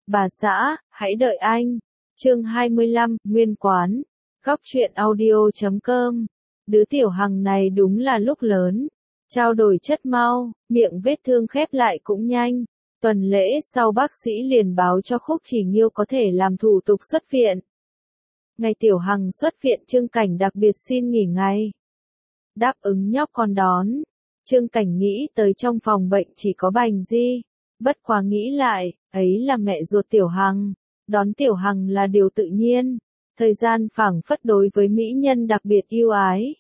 Bà xã, hãy đợi anh. Chương 25, Nguyên quán. Góc truyện audio.com. Đứa tiểu Hằng này đúng là lúc lớn. Trao đổi chất mau, miệng vết thương khép lại cũng nhanh. Tuần lễ sau bác sĩ liền báo cho Khúc Chỉ Nghiêu có thể làm thủ tục xuất viện. Ngày tiểu Hằng xuất viện Trương Cảnh đặc biệt xin nghỉ ngày. Đáp ứng nhóc con đón. Trương Cảnh nghĩ tới trong phòng bệnh chỉ có Bành Di. Bất quá nghĩ lại, ấy là mẹ ruột tiểu Hằng. Đón tiểu Hằng là điều tự nhiên. Thời gian phảng phất đối với mỹ nhân đặc biệt yêu ái.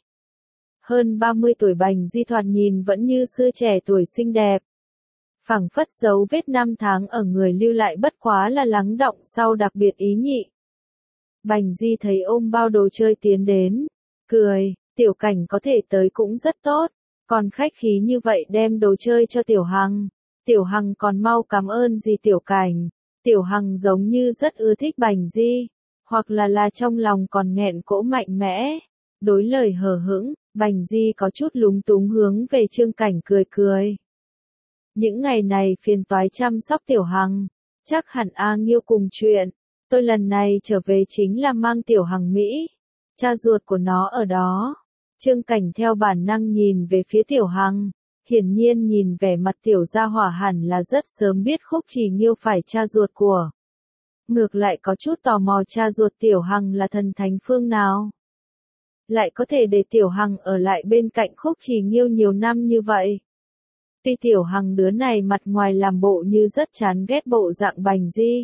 Hơn 30 tuổi Bành Di thoạt nhìn vẫn như xưa trẻ tuổi xinh đẹp. Phảng phất dấu vết năm tháng ở người lưu lại bất quá là lắng đọng sau đặc biệt ý nhị. Bành Di thấy ôm bao đồ chơi tiến đến. Cười, tiểu Cảnh có thể tới cũng rất tốt. Còn khách khí như vậy đem đồ chơi cho tiểu Hằng. Tiểu Hằng còn mau cảm ơn gì tiểu Cảnh. Tiểu Hằng giống như rất ưa thích Bành Di. Hoặc là trong lòng còn nghẹn cỗ mạnh mẽ. Đối lời hờ hững, Bành Di có chút lúng túng hướng về Trương Cảnh cười cười. Những ngày này phiền toái chăm sóc tiểu Hằng. Chắc hẳn A Nghiêu cùng chuyện. Tôi lần này trở về chính là mang tiểu Hằng Mỹ. Cha ruột của nó ở đó. Trương Cảnh theo bản năng nhìn về phía tiểu Hằng. Hiển nhiên nhìn vẻ mặt tiểu gia hỏa hẳn là rất sớm biết Khúc Chỉ Nghiêu phải cha ruột của. Ngược lại có chút tò mò cha ruột tiểu Hằng là thần thánh phương nào. Lại có thể để tiểu Hằng ở lại bên cạnh Khúc Chỉ Nghiêu nhiều năm như vậy. Tuy tiểu Hằng đứa này mặt ngoài làm bộ như rất chán ghét bộ dạng Bành Di.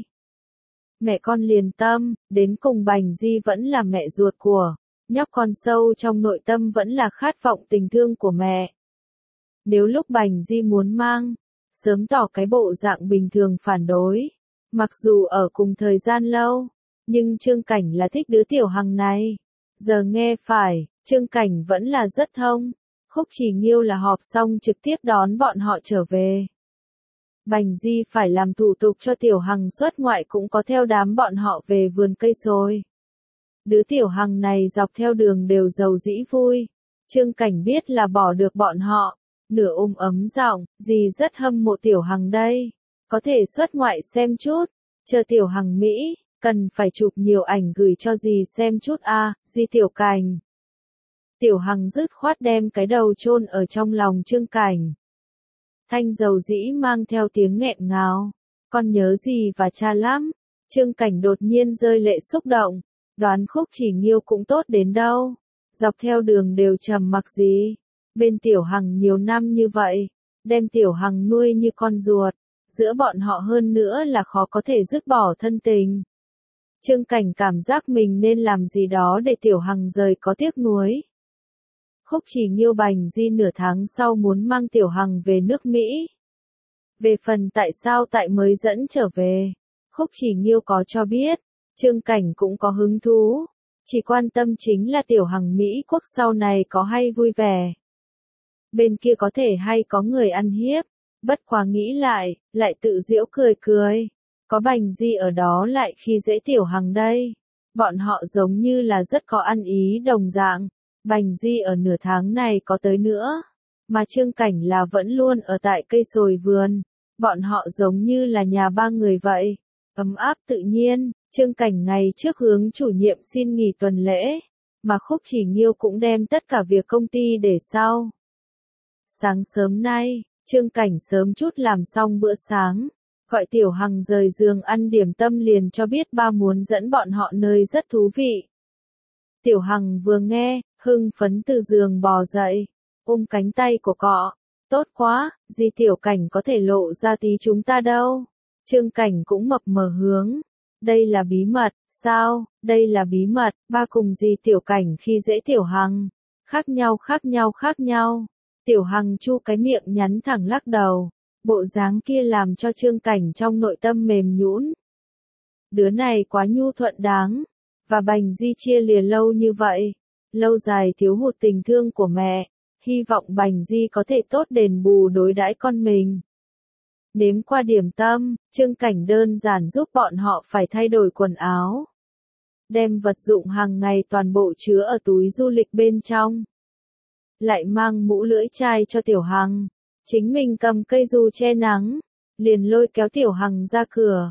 Mẹ con liền tâm, đến cùng Bành Di vẫn là mẹ ruột của. Nhóc con sâu trong nội tâm vẫn là khát vọng tình thương của mẹ. Nếu lúc Bành Di muốn mang, sớm tỏ cái bộ dạng bình thường phản đối. Mặc dù ở cùng thời gian lâu, nhưng Trương Cảnh là thích đứa tiểu Hằng này. Giờ nghe phải, Trương Cảnh vẫn là rất thông. Khúc Chỉ Nghiêu là họp xong trực tiếp đón bọn họ trở về. Bành Di phải làm thủ tục cho tiểu Hằng xuất ngoại cũng có theo đám bọn họ về vườn cây rồi. Đứa tiểu Hằng này dọc theo đường đều giàu dĩ vui. Trương Cảnh biết là bỏ được bọn họ. Nửa ấm giọng, dì rất hâm mộ tiểu Hằng đây. Có thể xuất ngoại xem chút. Chờ tiểu Hằng Mỹ, cần phải chụp nhiều ảnh gửi cho dì xem chút dì tiểu Cảnh. Tiểu Hằng dứt khoát đem cái đầu chôn ở trong lòng Trương Cảnh. Thanh dầu dĩ mang theo tiếng nghẹn ngào. Con nhớ dì và cha lắm. Trương Cảnh đột nhiên rơi lệ xúc động. Đoán Khúc Chỉ Nghiêu cũng tốt đến đâu. Dọc theo đường đều trầm mặc gì. Bên tiểu Hằng nhiều năm như vậy. Đem tiểu Hằng nuôi như con ruột. Giữa bọn họ hơn nữa là khó có thể dứt bỏ thân tình. Trương Cảnh cảm giác mình nên làm gì đó để tiểu Hằng rời có tiếc nuối. Khúc Chỉ Nghiêu Bành Di nửa tháng sau muốn mang tiểu Hằng về nước Mỹ. Về phần tại sao mới dẫn trở về, Khúc Chỉ Nghiêu có cho biết, Trương Cảnh cũng có hứng thú, chỉ quan tâm chính là tiểu Hằng Mỹ quốc sau này có hay vui vẻ. Bên kia có thể hay có người ăn hiếp, bất quá nghĩ lại tự giễu cười cười, có Bành Di ở đó lại khi dễ tiểu Hằng đây. Bọn họ giống như là rất có ăn ý đồng dạng. Bành Di ở nửa tháng này có tới nữa, mà Trương Cảnh là vẫn luôn ở tại cây sồi vườn, bọn họ giống như là nhà ba người vậy, ấm áp tự nhiên. Trương Cảnh ngày trước hướng chủ nhiệm xin nghỉ tuần lễ, mà Khúc Chỉ Nghiêu cũng đem tất cả việc công ty để sau. Sáng sớm nay, Trương Cảnh sớm chút làm xong bữa sáng, gọi tiểu Hằng rời giường ăn điểm tâm liền cho biết ba muốn dẫn bọn họ nơi rất thú vị. Tiểu Hằng vừa nghe, hưng phấn từ giường bò dậy, ôm cánh tay của cọ. Tốt quá, dì tiểu Cảnh có thể lộ ra tí chúng ta đâu. Trương Cảnh cũng mập mờ hướng. Đây là bí mật, sao, đây là bí mật, ba cùng dì tiểu Cảnh khi dễ tiểu Hằng. Khác nhau. Tiểu Hằng chu cái miệng nhắn thẳng lắc đầu. Bộ dáng kia làm cho Trương Cảnh trong nội tâm mềm nhũn. Đứa này quá nhu thuận đáng. Và Bành Di chia lìa lâu như vậy, lâu dài thiếu hụt tình thương của mẹ, hy vọng Bành Di có thể tốt đền bù đối đãi con mình. Nếm qua điểm tâm, Trương Cảnh đơn giản giúp bọn họ phải thay đổi quần áo. Đem vật dụng hàng ngày toàn bộ chứa ở túi du lịch bên trong. Lại mang mũ lưỡi chai cho tiểu Hằng. Chính mình cầm cây dù che nắng, liền lôi kéo tiểu Hằng ra cửa.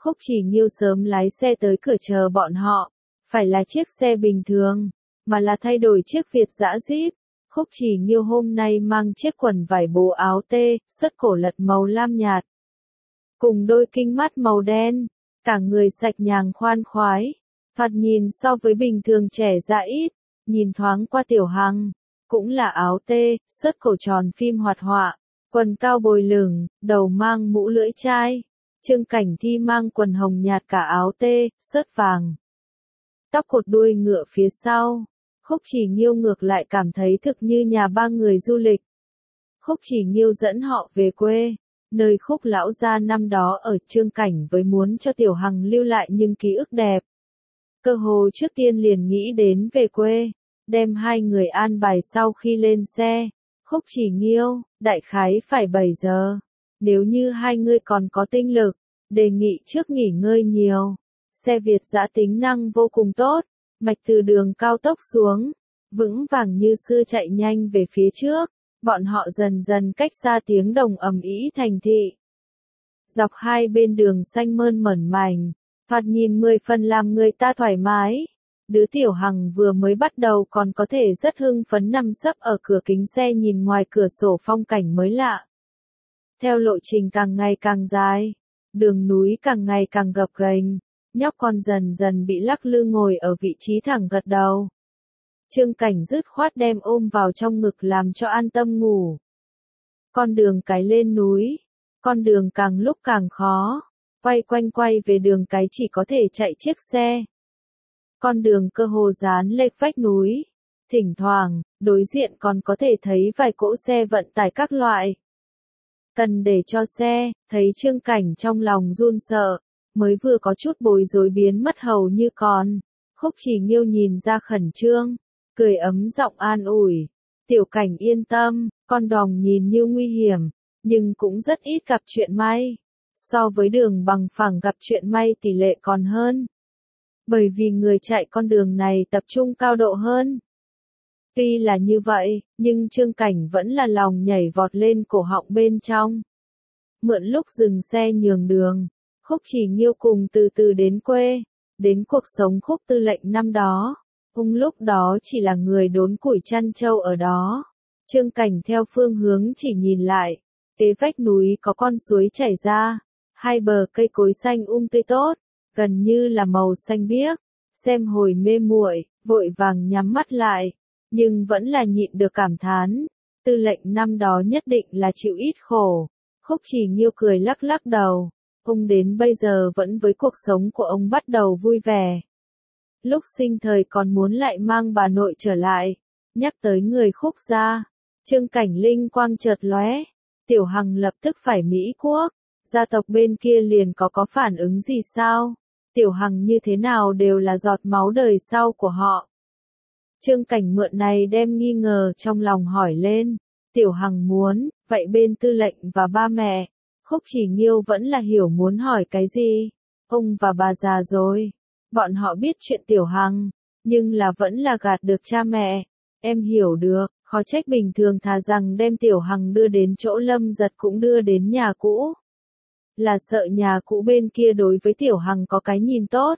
Khúc Chỉ Nghiêu sớm lái xe tới cửa chờ bọn họ, phải là chiếc xe bình thường, mà là thay đổi chiếc Việt dã Jeep. Khúc Chỉ Nghiêu hôm nay mang chiếc quần vải bố áo tê, sất cổ lật màu lam nhạt, cùng đôi kính mắt màu đen, cả người sạch nhàng khoan khoái, thoạt nhìn so với bình thường trẻ ra ít, nhìn thoáng qua Tiểu Hằng, cũng là áo tê, sất cổ tròn phim hoạt họa, quần cao bồi lửng, đầu mang mũ lưỡi chai. Trương Cảnh Thi mang quần hồng nhạt cả áo tê, sớt vàng, tóc cột đuôi ngựa phía sau. Khúc Chỉ Nghiêu ngược lại cảm thấy thực như nhà ba người du lịch. Khúc Chỉ Nghiêu dẫn họ về quê, nơi Khúc lão gia năm đó ở. Trương Cảnh với muốn cho Tiểu Hằng lưu lại những ký ức đẹp. Cơ hồ trước tiên liền nghĩ đến về quê, đem hai người an bài sau khi lên xe. Khúc Chỉ Nghiêu, đại khái phải 7 giờ. Nếu như hai người còn có tinh lực, đề nghị trước nghỉ ngơi nhiều. Xe Việt dã tính năng vô cùng tốt, mạch từ đường cao tốc xuống, vững vàng như xưa chạy nhanh về phía trước, bọn họ dần dần cách xa tiếng đồng ầm ĩ thành thị. Dọc hai bên đường xanh mơn mởn mảnh, thoạt nhìn 10 phần làm người ta thoải mái. Đứa Tiểu Hằng vừa mới bắt đầu còn có thể rất hưng phấn nằm sấp ở cửa kính xe nhìn ngoài cửa sổ phong cảnh mới lạ. Theo lộ trình càng ngày càng dài, đường núi càng ngày càng gập ghềnh, nhóc con dần dần bị lắc lư ngồi ở vị trí thẳng gật đầu. Trương Cảnh dứt khoát đem ôm vào trong ngực làm cho an tâm ngủ. Con đường cái lên núi, con đường càng lúc càng khó, quay về đường cái chỉ có thể chạy chiếc xe. Con đường cơ hồ dán lệch vách núi, thỉnh thoảng, đối diện còn có thể thấy vài cỗ xe vận tải các loại. Cần để cho xe, thấy Trương Cảnh trong lòng run sợ, mới vừa có chút bối rối biến mất hầu như còn. Khúc Chỉ Nghiêu nhìn ra khẩn trương, cười ấm giọng an ủi. Tiểu Cảnh yên tâm, con đòng nhìn như nguy hiểm, nhưng cũng rất ít gặp chuyện may. So với đường bằng phẳng gặp chuyện may tỷ lệ còn hơn. Bởi vì người chạy con đường này tập trung cao độ hơn. Tuy là như vậy, nhưng Trương Cảnh vẫn là lòng nhảy vọt lên cổ họng bên trong. Mượn lúc dừng xe nhường đường, Khúc Chỉ Nghiêu cùng từ từ đến quê, đến cuộc sống Khúc tư lệnh năm đó. Ông lúc đó chỉ là người đốn củi chăn trâu ở đó. Trương Cảnh theo phương hướng chỉ nhìn lại, kế vách núi có con suối chảy ra, hai bờ cây cối xanh tươi tốt, gần như là màu xanh biếc. Xem hồi mê muội, vội vàng nhắm mắt lại, nhưng vẫn là nhịn được cảm thán, tư lệnh năm đó nhất định là chịu ít khổ. Khúc Chỉ Nghiêu cười lắc lắc đầu, ông đến bây giờ vẫn với cuộc sống của ông bắt đầu vui vẻ. Lúc sinh thời còn muốn lại mang bà nội trở lại, nhắc tới người Khúc gia, Trương Cảnh linh quang chợt lóe, Tiểu Hằng lập tức phải Mỹ Quốc, gia tộc bên kia liền có phản ứng gì sao? Tiểu Hằng như thế nào đều là giọt máu đời sau của họ. Trương Cảnh mượn này đem nghi ngờ trong lòng hỏi lên, Tiểu Hằng muốn, vậy bên tư lệnh và ba mẹ, Khúc Chỉ Nghiêu vẫn là hiểu muốn hỏi cái gì. Ông và bà già rồi, bọn họ biết chuyện Tiểu Hằng, nhưng là vẫn là gạt được cha mẹ. Em hiểu được, khó trách bình thường thà rằng đem Tiểu Hằng đưa đến chỗ Lâm Giật cũng đưa đến nhà cũ. Là sợ nhà cũ bên kia đối với Tiểu Hằng có cái nhìn tốt.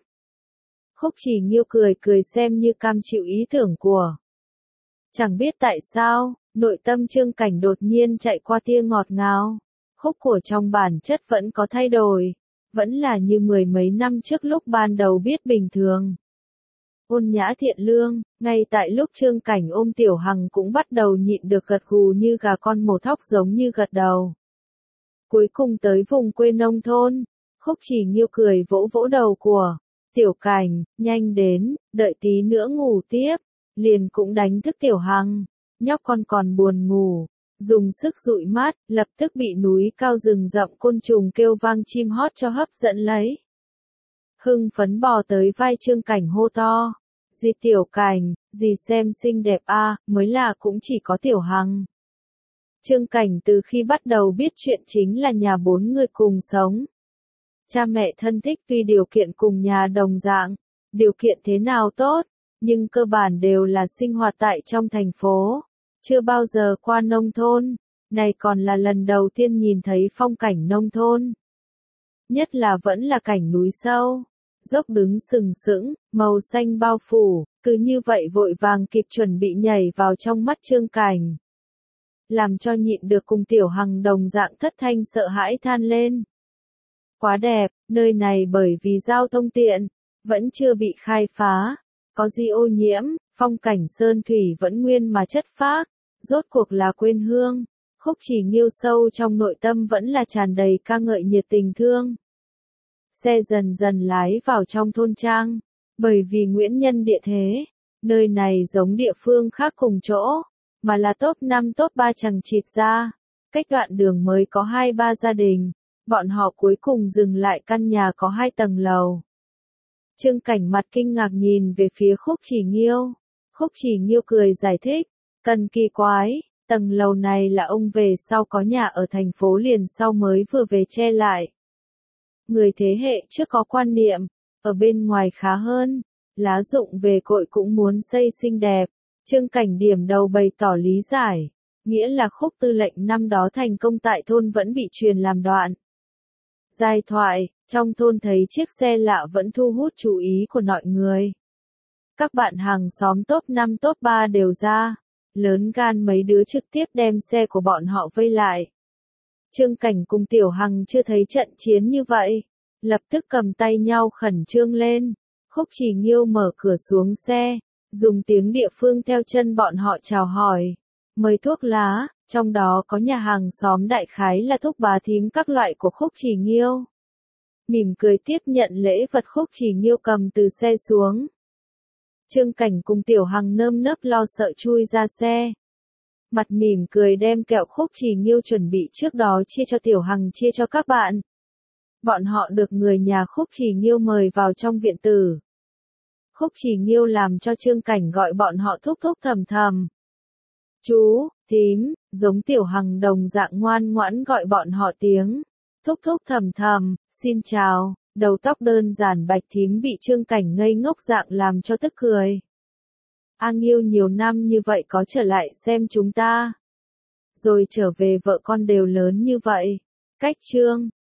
Khúc Chỉ Nghiêu cười xem như cam chịu ý tưởng của. Chẳng biết tại sao, nội tâm Trương Cảnh đột nhiên chạy qua tia ngọt ngào. Khúc của trong bản chất vẫn có thay đổi, vẫn là như 10 mấy năm trước lúc ban đầu biết bình thường. Ôn nhã thiện lương, ngay tại lúc Trương Cảnh ôm Tiểu Hằng cũng bắt đầu nhịn được gật gù như gà con mổ thóc giống như gật đầu. Cuối cùng tới vùng quê nông thôn, Khúc Chỉ Nghiêu cười vỗ vỗ đầu của Tiểu Cảnh, nhanh đến, đợi tí nữa ngủ tiếp, liền cũng đánh thức Tiểu Hằng, nhóc con còn buồn ngủ, dùng sức dụi mắt, lập tức bị núi cao rừng rậm côn trùng kêu vang chim hót cho hấp dẫn lấy. Hưng phấn bò tới vai Trương Cảnh hô to, dì Tiểu Cảnh, dì xem xinh đẹp a, mới là cũng chỉ có Tiểu Hằng. Trương Cảnh từ khi bắt đầu biết chuyện chính là nhà 4 người cùng sống. Cha mẹ thân thích tuy điều kiện cùng nhà đồng dạng, điều kiện thế nào tốt, nhưng cơ bản đều là sinh hoạt tại trong thành phố, chưa bao giờ qua nông thôn, này còn là lần đầu tiên nhìn thấy phong cảnh nông thôn. nhất là vẫn là cảnh núi sâu, dốc đứng sừng sững, màu xanh bao phủ, cứ như vậy vội vàng kịp chuẩn bị nhảy vào trong mắt Trương Cảnh. Làm cho nhịn được cùng Tiểu Hằng đồng dạng thất thanh sợ hãi than lên. Quá đẹp, nơi này bởi vì giao thông tiện, vẫn chưa bị khai phá, có gì ô nhiễm, phong cảnh sơn thủy vẫn nguyên mà chất phác, rốt cuộc là quên hương. Khúc Chỉ Nghiêu sâu trong nội tâm vẫn là tràn đầy ca ngợi nhiệt tình thương. Xe dần dần lái vào trong thôn trang, bởi vì nguyên nhân địa thế, nơi này giống địa phương khác cùng chỗ, mà là top 5 top 3 chằng chịt ra, cách đoạn đường mới có 2-3 gia đình, bọn họ cuối cùng dừng lại căn nhà có 2 tầng lầu. Trương Cảnh mặt kinh ngạc nhìn về phía Khúc Chỉ Nghiêu, Khúc Chỉ Nghiêu cười giải thích, cần kỳ quái. Tầng lầu này là ông về sau có nhà ở thành phố liền sau mới vừa về che lại. Người thế hệ trước có quan niệm, ở bên ngoài khá hơn, lá rụng về cội cũng muốn xây xinh đẹp. Trương Cảnh điểm đầu bày tỏ lý giải, nghĩa là Khúc tư lệnh năm đó thành công tại thôn vẫn bị truyền làm đoạn. Giai thoại, trong thôn thấy chiếc xe lạ vẫn thu hút chú ý của mọi người. Các bạn hàng xóm top 5 top 3 đều ra. Lớn gan mấy đứa trực tiếp đem xe của bọn họ vây lại. Trương Cảnh cùng Tiểu Hằng chưa thấy trận chiến như vậy, lập tức cầm tay nhau khẩn trương lên. Khúc Chỉ Nghiêu mở cửa xuống xe, dùng tiếng địa phương theo chân bọn họ chào hỏi. Mời thuốc lá, trong đó có nhà hàng xóm đại khái là thúc bá thím các loại của Khúc Chỉ Nghiêu. Mỉm cười tiếp nhận lễ vật Khúc Chỉ Nghiêu cầm từ xe xuống. Trương Cảnh cùng Tiểu Hằng nơm nớp lo sợ chui ra xe. Mặt mỉm cười đem kẹo Khúc Chỉ Nghiêu chuẩn bị trước đó chia cho Tiểu Hằng chia cho các bạn. Bọn họ được người nhà Khúc Chỉ Nghiêu mời vào trong viện tử. Khúc Chỉ Nghiêu làm cho Trương Cảnh gọi bọn họ thúc thúc thầm thầm. Chú, thím, giống Tiểu Hằng đồng dạng ngoan ngoãn gọi bọn họ tiếng. Thúc thúc thầm thầm, xin chào. Đầu tóc đơn giản bạch thím bị Trương Cảnh ngây ngốc dạng làm cho tức cười. A Nghiêu nhiều năm như vậy có trở lại xem chúng ta. Rồi trở về vợ con đều lớn như vậy. Cách Trương